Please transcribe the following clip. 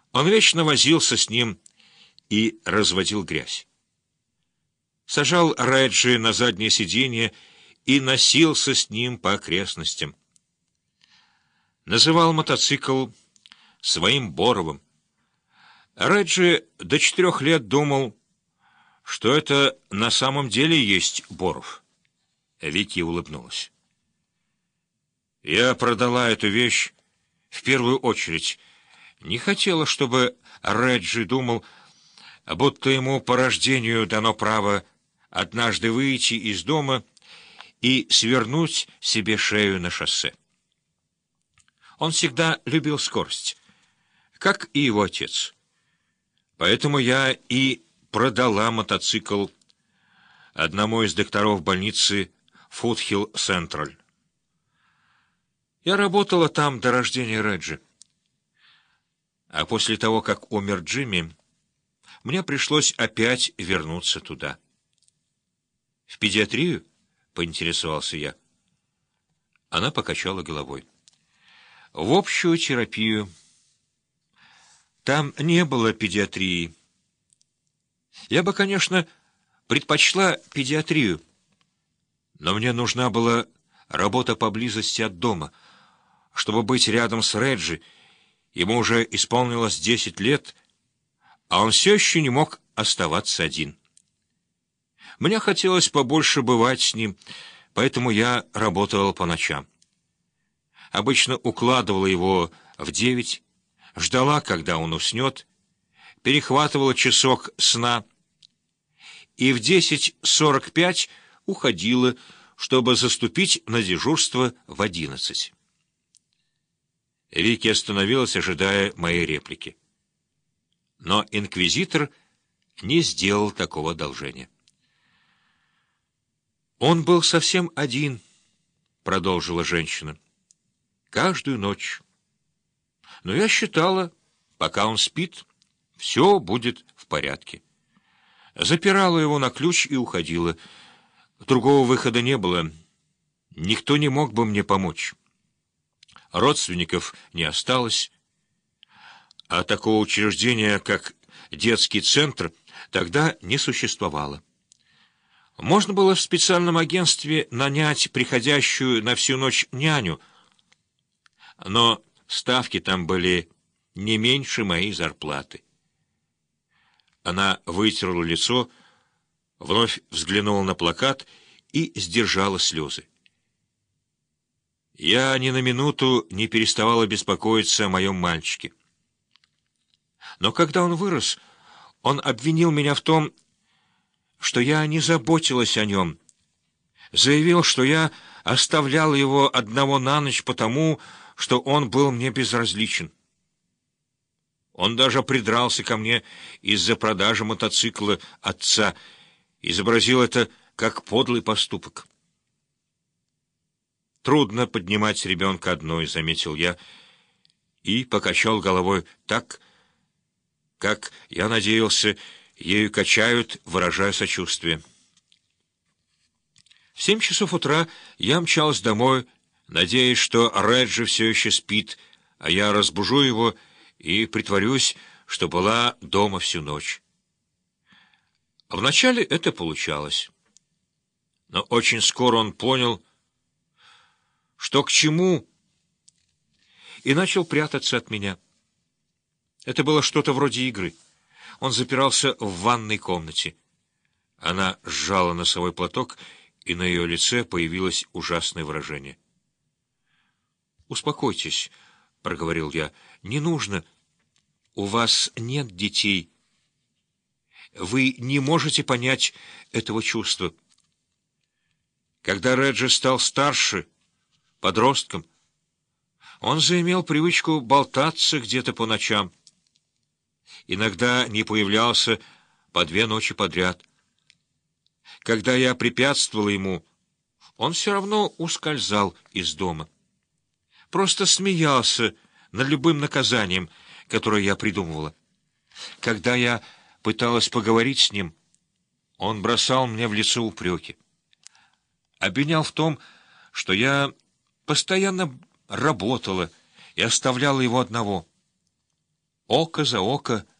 Он вечно возился с ним и разводил грязь. Сажал Реджи на заднее сиденье и носился с ним по окрестностям. Называл мотоцикл своим Боровым. Реджи до 4 лет думал, что это на самом деле есть Боров. Вики улыбнулась. Я продала эту вещь в первую очередь. Не хотела, чтобы Реджи думал, будто ему по рождению дано право однажды выйти из дома и свернуть себе шею на шоссе. Он всегда любил скорость, как и его отец. Поэтому я и продала мотоцикл одному из докторов больницы Фудхилл Централь. Я работала там до рождения Реджи. А после того, как умер Джимми, мне пришлось опять вернуться туда. — В педиатрию? — поинтересовался я. Она покачала головой. — В общую терапию. Там не было педиатрии. Я бы, конечно, предпочла педиатрию, но мне нужна была работа поблизости от дома, чтобы быть рядом с Реджи. Ему уже исполнилось 10 лет, а он все еще не мог оставаться один. Мне хотелось побольше бывать с ним, поэтому я работала по ночам. Обычно укладывала его в 9, ждала, когда он уснет, перехватывала часок сна и в 10:45 уходила, чтобы заступить на дежурство в 11. Вики остановилась, ожидая моей реплики. Но инквизитор не сделал такого одолжения. «Он был совсем один», — продолжила женщина, — «каждую ночь. Но я считала, пока он спит, все будет в порядке. Запирала его на ключ и уходила. Другого выхода не было. Никто не мог бы мне помочь. Родственников не осталось, а такого учреждения, как детский центр, тогда не существовало. Можно было в специальном агентстве нанять приходящую на всю ночь няню, но ставки там были не меньше моей зарплаты. Она вытерла лицо, вновь взглянула на плакат и сдержала слезы. Я ни на минуту не переставала беспокоиться о моем мальчике. Но когда он вырос, он обвинил меня в том, что я не заботилась о нем. Заявил, что я оставляла его одного на ночь потому, что он был мне безразличен. Он даже придрался ко мне из-за продажи мотоцикла отца, изобразил это как подлый поступок. «Трудно поднимать ребенка одной», — заметил я, и покачал головой так, как, я надеялся, ею качают, выражая сочувствие. В 7 часов утра я мчалась домой, надеясь, что Реджи все еще спит, а я разбужу его и притворюсь, что была дома всю ночь. Вначале это получалось, но очень скоро он понял, что к чему, и начал прятаться от меня. Это было что-то вроде игры. Он запирался в ванной комнате. Она сжала носовой платок, и на ее лице появилось ужасное выражение. «Успокойтесь», — проговорил я, — «не нужно. У вас нет детей. Вы не можете понять этого чувства». Когда Реджи стал старше, подростком, он заимел привычку болтаться где-то по ночам. Иногда не появлялся по 2 ночи подряд. Когда я препятствовал ему, он все равно ускользал из дома. Просто смеялся над любым наказанием, которое я придумывала. Когда я пыталась поговорить с ним, он бросал мне в лицо упреки. Обвинял в том, что я постоянно работала и оставляла его одного. око за око